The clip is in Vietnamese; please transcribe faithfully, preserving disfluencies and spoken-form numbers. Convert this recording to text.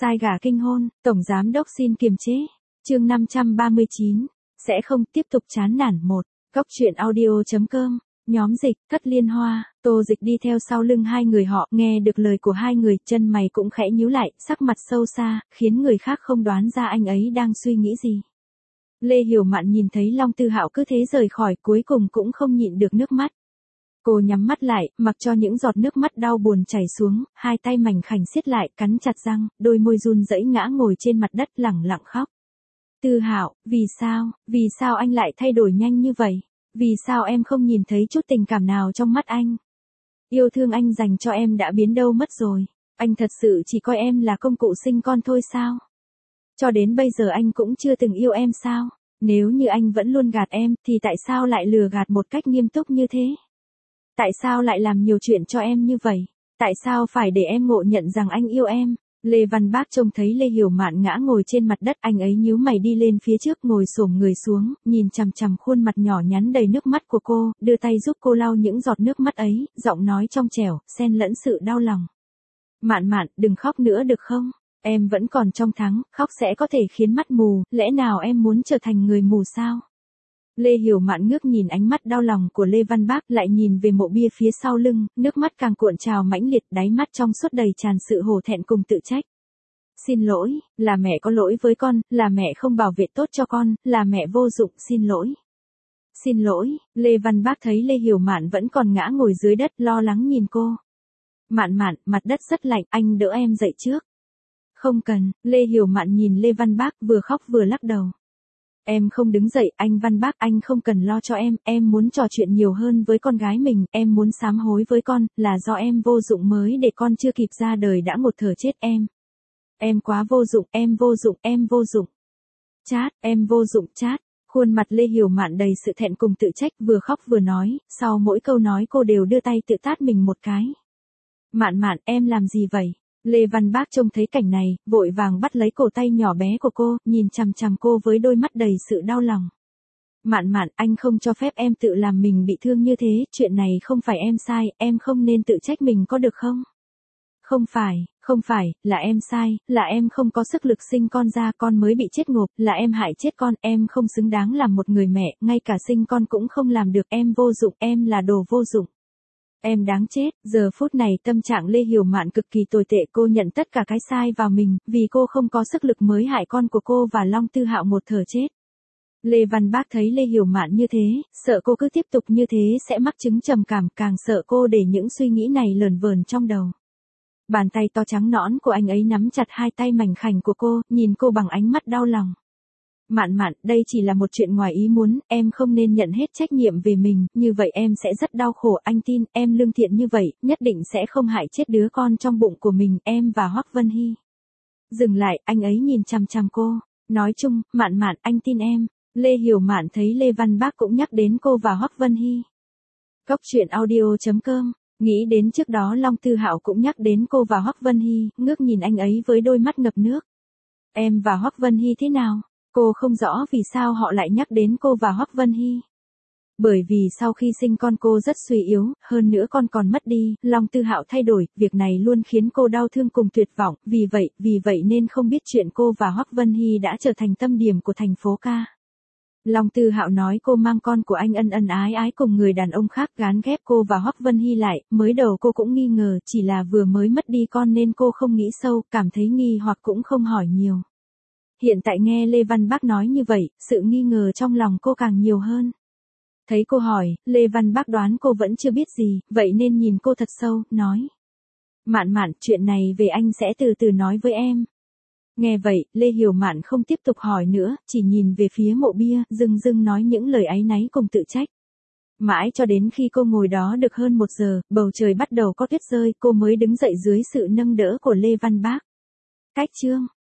Sai gà kinh hôn, Tổng Giám Đốc xin kiềm chế. Chương năm trăm ba mươi chín. Sẽ không tiếp tục chán nản một. Góc truyện audio.com. Nhóm Dịch, Cất Liên Hoa, Tô Dịch đi theo sau lưng hai người họ, nghe được lời của hai người, chân mày cũng khẽ nhíu lại, sắc mặt sâu xa, khiến người khác không đoán ra anh ấy đang suy nghĩ gì. Lê Hiểu Mạn nhìn thấy Long Tư Hạo cứ thế rời khỏi, cuối cùng cũng không nhịn được nước mắt. Cô nhắm mắt lại, mặc cho những giọt nước mắt đau buồn chảy xuống, hai tay mảnh khảnh siết lại, cắn chặt răng, đôi môi run rẩy ngã ngồi trên mặt đất lẳng lặng khóc. Tư Hạo, vì sao, vì sao anh lại thay đổi nhanh như vậy? Vì sao em không nhìn thấy chút tình cảm nào trong mắt anh? Yêu thương anh dành cho em đã biến đâu mất rồi? Anh thật sự chỉ coi em là công cụ sinh con thôi sao? Cho đến bây giờ anh cũng chưa từng yêu em sao? Nếu như anh vẫn luôn gạt em, thì tại sao lại lừa gạt một cách nghiêm túc như thế? Tại sao lại làm nhiều chuyện cho em như vậy? Tại sao phải để em ngộ nhận rằng anh yêu em? Lê Văn Bác trông thấy Lê Hiểu Mạn ngã ngồi trên mặt đất, anh ấy nhíu mày đi lên phía trước, ngồi xổm người xuống, nhìn chằm chằm khuôn mặt nhỏ nhắn đầy nước mắt của cô, đưa tay giúp cô lau những giọt nước mắt ấy, giọng nói trong trẻo, xen lẫn sự đau lòng. Mạn Mạn, đừng khóc nữa được không? Em vẫn còn trong tháng, khóc sẽ có thể khiến mắt mù, lẽ nào em muốn trở thành người mù sao? Lê Hiểu Mạn ngước nhìn ánh mắt đau lòng của Lê Văn Bác, lại nhìn về mộ bia phía sau lưng, nước mắt càng cuộn trào mãnh liệt, đáy mắt trong suốt đầy tràn sự hổ thẹn cùng tự trách. Xin lỗi, là mẹ có lỗi với con, là mẹ không bảo vệ tốt cho con, là mẹ vô dụng, xin lỗi. Xin lỗi, Lê Văn Bác thấy Lê Hiểu Mạn vẫn còn ngã ngồi dưới đất, lo lắng nhìn cô. Mạn Mạn, mặt đất rất lạnh, anh đỡ em dậy trước. Không cần, Lê Hiểu Mạn nhìn Lê Văn Bác vừa khóc vừa lắc đầu. Em không đứng dậy, anh Văn Bác, anh không cần lo cho em, em muốn trò chuyện nhiều hơn với con gái mình, em muốn sám hối với con, là do em vô dụng mới để con chưa kịp ra đời đã một thở chết em. Em quá vô dụng, em vô dụng, em vô dụng. Chát, em vô dụng, chát. Khuôn mặt Lê Hiểu Mạn đầy sự thẹn cùng tự trách, vừa khóc vừa nói, sau mỗi câu nói cô đều đưa tay tự tát mình một cái. Mạn Mạn, em làm gì vậy? Lê Văn Bác trông thấy cảnh này, vội vàng bắt lấy cổ tay nhỏ bé của cô, nhìn chằm chằm cô với đôi mắt đầy sự đau lòng. Mạn Mạn, anh không cho phép em tự làm mình bị thương như thế, chuyện này không phải em sai, em không nên tự trách mình có được không? Không phải, không phải, là em sai, là em không có sức lực sinh con ra, con mới bị chết ngộp, là em hại chết con, em không xứng đáng làm một người mẹ, ngay cả sinh con cũng không làm được, em vô dụng, em là đồ vô dụng. Em đáng chết, giờ phút này tâm trạng Lê Hiểu Mạn cực kỳ tồi tệ, cô nhận tất cả cái sai vào mình, vì cô không có sức lực mới hại con của cô và Long Tư Hạo một thở chết. Lê Văn Bác thấy Lê Hiểu Mạn như thế, sợ cô cứ tiếp tục như thế sẽ mắc chứng trầm cảm, càng sợ cô để những suy nghĩ này lờn vờn trong đầu. Bàn tay to trắng nõn của anh ấy nắm chặt hai tay mảnh khảnh của cô, nhìn cô bằng ánh mắt đau lòng. Mạn Mạn, đây chỉ là một chuyện ngoài ý muốn, em không nên nhận hết trách nhiệm về mình, như vậy em sẽ rất đau khổ, anh tin, em lương thiện như vậy, nhất định sẽ không hại chết đứa con trong bụng của mình, em và Hoắc Vân Hy. Dừng lại, anh ấy nhìn chằm chằm cô, nói chung, Mạn Mạn, anh tin em. Lê Hiểu Mạn thấy Lê Văn Bác cũng nhắc đến cô và Hoắc Vân Hy. Góc truyện audio.com. Nghĩ đến trước đó Long Tư Hạo cũng nhắc đến cô và Hoắc Vân Hy, ngước nhìn anh ấy với đôi mắt ngập nước. Em và Hoắc Vân Hy thế nào? Cô không rõ vì sao họ lại nhắc đến cô và Hoắc Vân Hy. Bởi vì sau khi sinh con cô rất suy yếu, hơn nữa con còn mất đi, Long Tư Hạo thay đổi, việc này luôn khiến cô đau thương cùng tuyệt vọng, vì vậy, vì vậy nên không biết chuyện cô và Hoắc Vân Hy đã trở thành tâm điểm của thành phố ca. Long Tư Hạo nói cô mang con của anh ân ân ái ái cùng người đàn ông khác, gán ghép cô và Hoắc Vân Hy lại, mới đầu cô cũng nghi ngờ, chỉ là vừa mới mất đi con nên cô không nghĩ sâu, cảm thấy nghi hoặc cũng không hỏi nhiều. Hiện tại nghe Lê Văn Bác nói như vậy, sự nghi ngờ trong lòng cô càng nhiều hơn. Thấy cô hỏi, Lê Văn Bác đoán cô vẫn chưa biết gì, vậy nên nhìn cô thật sâu, nói. Mạn Mạn, chuyện này về anh sẽ từ từ nói với em. Nghe vậy, Lê Hiểu Mạn không tiếp tục hỏi nữa, chỉ nhìn về phía mộ bia, dưng dưng nói những lời áy náy cùng tự trách. Mãi cho đến khi cô ngồi đó được hơn một giờ, bầu trời bắt đầu có tuyết rơi, cô mới đứng dậy dưới sự nâng đỡ của Lê Văn Bác. Cách chương.